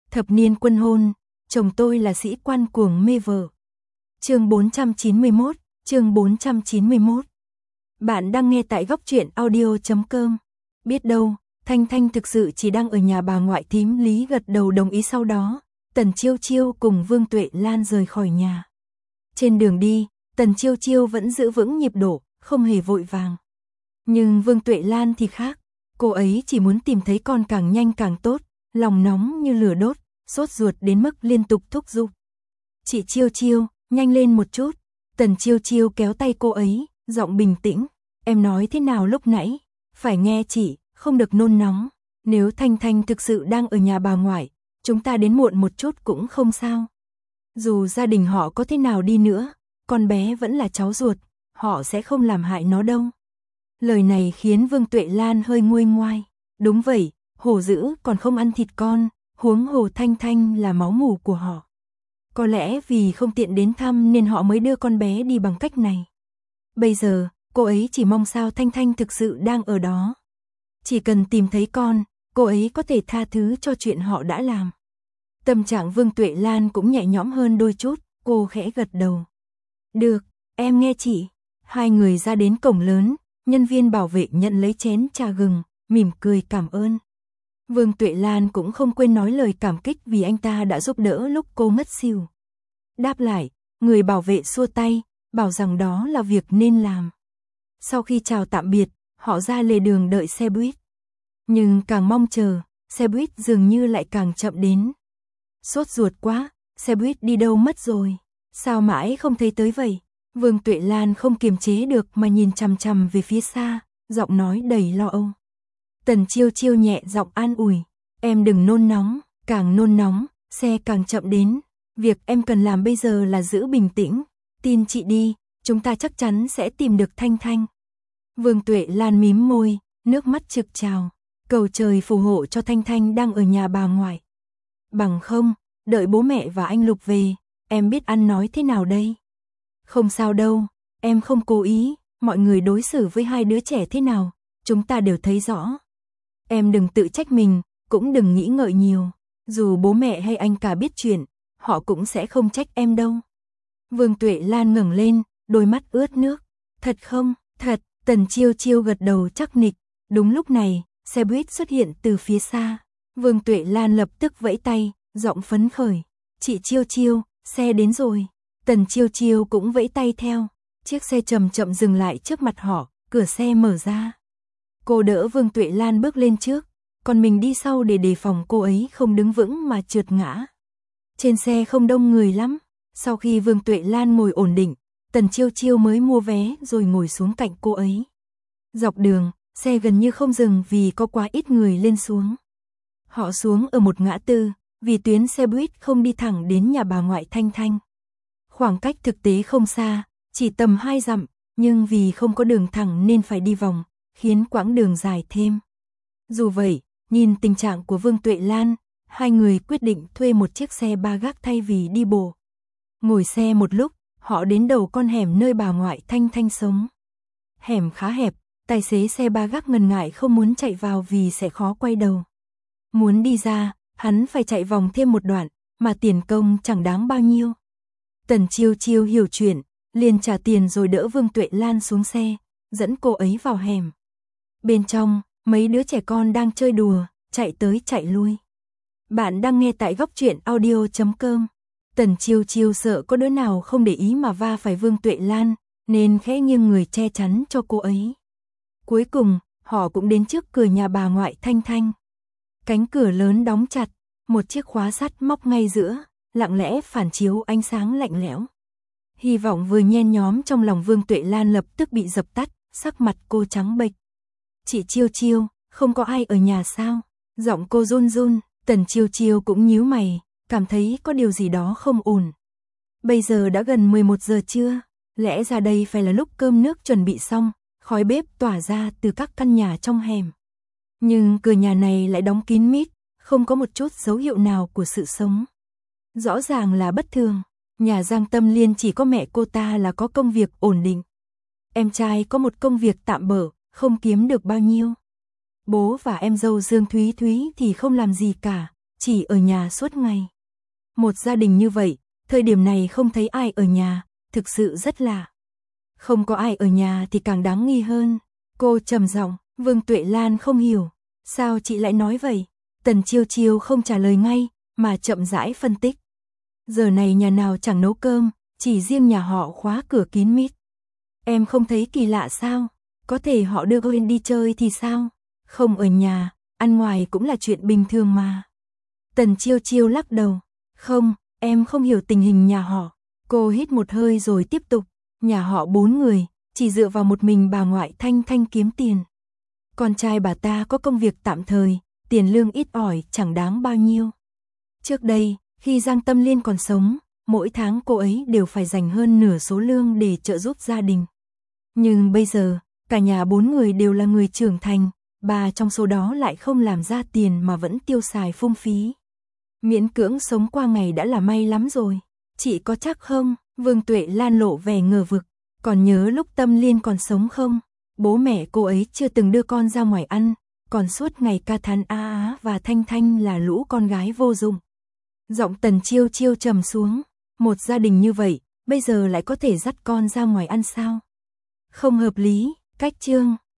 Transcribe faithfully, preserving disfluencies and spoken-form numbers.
Thập niên quân hôn, chồng tôi là sĩ quan cuồng mê vợ. Chương bốn trăm chín mươi mốt, chương bốn trăm chín mươi mốt. Bạn đang nghe tại góc truyện audio chấm com. Biết đâu, Thanh Thanh thực sự chỉ đang ở nhà bà ngoại. Thím Lý gật đầu đồng ý. Sau đó, Tần Chiêu Chiêu cùng Vương Tuệ Lan rời khỏi nhà. Trên đường đi, Tần Chiêu Chiêu vẫn giữ vững nhịp độ, không hề vội vàng. Nhưng Vương Tuệ Lan thì khác, cô ấy chỉ muốn tìm thấy con càng nhanh càng tốt, lòng nóng như lửa đốt, sốt ruột đến mức liên tục thúc giục. Chị Chiêu Chiêu, nhanh lên một chút. Tần Chiêu Chiêu kéo tay cô ấy, giọng bình tĩnh. Em nói thế nào lúc nãy? Phải nghe chị, không được nôn nóng. Nếu Thanh Thanh thực sự đang ở nhà bà ngoại, chúng ta đến muộn một chút cũng không sao. Dù gia đình họ có thế nào đi nữa, con bé vẫn là cháu ruột, họ sẽ không làm hại nó đâu. Lời này khiến Vương Tuệ Lan hơi nguôi ngoai. Đúng vậy, hổ dữ còn không ăn thịt con, huống hồ Thanh Thanh là máu mủ của họ. Có lẽ vì không tiện đến thăm nên họ mới đưa con bé đi bằng cách này. Bây giờ, cô ấy chỉ mong sao Thanh Thanh thực sự đang ở đó. Chỉ cần tìm thấy con, cô ấy có thể tha thứ cho chuyện họ đã làm. Tâm trạng Vương Tuệ Lan cũng nhẹ nhõm hơn đôi chút, cô khẽ gật đầu. Được, em nghe chị. Hai người ra đến cổng lớn, nhân viên bảo vệ nhận lấy chén trà gừng, mỉm cười cảm ơn. Vương Tuệ Lan cũng không quên nói lời cảm kích vì anh ta đã giúp đỡ lúc cô ngất xỉu. Đáp lại, người bảo vệ xua tay, bảo rằng đó là việc nên làm. Sau khi chào tạm biệt, họ ra lề đường đợi xe buýt. Nhưng càng mong chờ, xe buýt dường như lại càng chậm đến. Sốt ruột quá, xe buýt đi đâu mất rồi? Sao mãi không thấy tới vậy? Vương Tuệ Lan không kiềm chế được mà nhìn chằm chằm về phía xa, giọng nói đầy lo âu. Tần Chiêu Chiêu nhẹ giọng an ủi, em đừng nôn nóng, càng nôn nóng, xe càng chậm đến. Việc em cần làm bây giờ là giữ bình tĩnh, tin chị đi, chúng ta chắc chắn sẽ tìm được Thanh Thanh. Vương Tuệ Lan mím môi, nước mắt trực trào, cầu trời phù hộ cho Thanh Thanh đang ở nhà bà ngoại. Bằng không, đợi bố mẹ và anh Lục về, em biết ăn nói thế nào đây? Không sao đâu, em không cố ý, mọi người đối xử với hai đứa trẻ thế nào, chúng ta đều thấy rõ. Em đừng tự trách mình, cũng đừng nghĩ ngợi nhiều, dù bố mẹ hay anh cả biết chuyện, họ cũng sẽ không trách em đâu. Vương Tuệ Lan ngẩng lên, đôi mắt ướt nước. Thật không? Thật. Tần Chiêu Chiêu gật đầu chắc nịch. Đúng lúc này, xe buýt xuất hiện từ phía xa. Vương Tuệ Lan lập tức vẫy tay, giọng phấn khởi. Chị Chiêu Chiêu, xe đến rồi. Tần Chiêu Chiêu cũng vẫy tay theo. Chiếc xe chậm chậm dừng lại trước mặt họ, cửa xe mở ra. Cô đỡ Vương Tuệ Lan bước lên trước, còn mình đi sau để đề phòng cô ấy không đứng vững mà trượt ngã. Trên xe không đông người lắm. Sau khi Vương Tuệ Lan ngồi ổn định, Tần Chiêu Chiêu mới mua vé rồi ngồi xuống cạnh cô ấy. Dọc đường, xe gần như không dừng vì có quá ít người lên xuống. Họ xuống ở một ngã tư, vì tuyến xe buýt không đi thẳng đến nhà bà ngoại Thanh Thanh. Khoảng cách thực tế không xa, chỉ tầm hai dặm, nhưng vì không có đường thẳng nên phải đi vòng, khiến quãng đường dài thêm. Dù vậy, nhìn tình trạng của Vương Tuệ Lan, hai người quyết định thuê một chiếc xe ba gác thay vì đi bộ. Ngồi xe một lúc, họ đến đầu con hẻm nơi bà ngoại Thanh Thanh sống. Hẻm khá hẹp, tài xế xe ba gác ngần ngại không muốn chạy vào vì sẽ khó quay đầu. Muốn đi ra, hắn phải chạy vòng thêm một đoạn, mà tiền công chẳng đáng bao nhiêu. Tần Chiêu Chiêu hiểu chuyện, liền trả tiền rồi đỡ Vương Tuệ Lan xuống xe, dẫn cô ấy vào hẻm. Bên trong, mấy đứa trẻ con đang chơi đùa, chạy tới chạy lui. Bạn đang nghe tại góc truyện audio chấm com. Tần Chiêu Chiêu sợ có đứa nào không để ý mà va phải Vương Tuệ Lan, nên khẽ nghiêng người che chắn cho cô ấy. Cuối cùng, họ cũng đến trước cửa nhà bà ngoại Thanh Thanh. Cánh cửa lớn đóng chặt, một chiếc khóa sắt móc ngay giữa, lặng lẽ phản chiếu ánh sáng lạnh lẽo. Hy vọng vừa nhen nhóm trong lòng Vương Tuệ Lan lập tức bị dập tắt, sắc mặt cô trắng bệch. Chị Chiêu Chiêu, không có ai ở nhà sao? Giọng cô run run, Tần Chiêu Chiêu cũng nhíu mày, cảm thấy có điều gì đó không ổn. Bây giờ đã gần mười một giờ trưa, lẽ ra đây phải là lúc cơm nước chuẩn bị xong, khói bếp tỏa ra từ các căn nhà trong hẻm. Nhưng cửa nhà này lại đóng kín mít, không có một chút dấu hiệu nào của sự sống. Rõ ràng là bất thường, nhà Giang Tâm Liên chỉ có mẹ cô ta là có công việc ổn định. Em trai có một công việc tạm bợ, không kiếm được bao nhiêu. Bố và em dâu Dương Thúy Thúy thì không làm gì cả, chỉ ở nhà suốt ngày. Một gia đình như vậy, thời điểm này không thấy ai ở nhà, thực sự rất lạ. Không có ai ở nhà thì càng đáng nghi hơn. Cô trầm giọng, Vương Tuệ Lan không hiểu. Sao chị lại nói vậy? Tần Chiêu Chiêu không trả lời ngay, mà chậm rãi phân tích. Giờ này nhà nào chẳng nấu cơm, chỉ riêng nhà họ khóa cửa kín mít. Em không thấy kỳ lạ sao? Có thể họ đưa Gwen đi chơi thì sao? Không ở nhà, ăn ngoài cũng là chuyện bình thường mà. Tần Chiêu Chiêu lắc đầu. Không, em không hiểu tình hình nhà họ. Cô hít một hơi rồi tiếp tục. Nhà họ bốn người, chỉ dựa vào một mình bà ngoại Thanh Thanh kiếm tiền. Con trai bà ta có công việc tạm thời, tiền lương ít ỏi chẳng đáng bao nhiêu. Trước đây, khi Giang Tâm Liên còn sống, mỗi tháng cô ấy đều phải dành hơn nửa số lương để trợ giúp gia đình. Nhưng bây giờ, cả nhà bốn người đều là người trưởng thành, bà trong số đó lại không làm ra tiền mà vẫn tiêu xài phung phí. Miễn cưỡng sống qua ngày đã là may lắm rồi. Chị có chắc không? Vương Tuệ Lan lộ vẻ ngờ vực. Còn nhớ lúc Tâm Liên còn sống không? Bố mẹ cô ấy chưa từng đưa con ra ngoài ăn, còn suốt ngày ca thán Á Á và Thanh Thanh là lũ con gái vô dụng. Giọng Tần Chiêu Chiêu trầm xuống. Một gia đình như vậy, bây giờ lại có thể dắt con ra ngoài ăn sao? Không hợp lý. Cách chương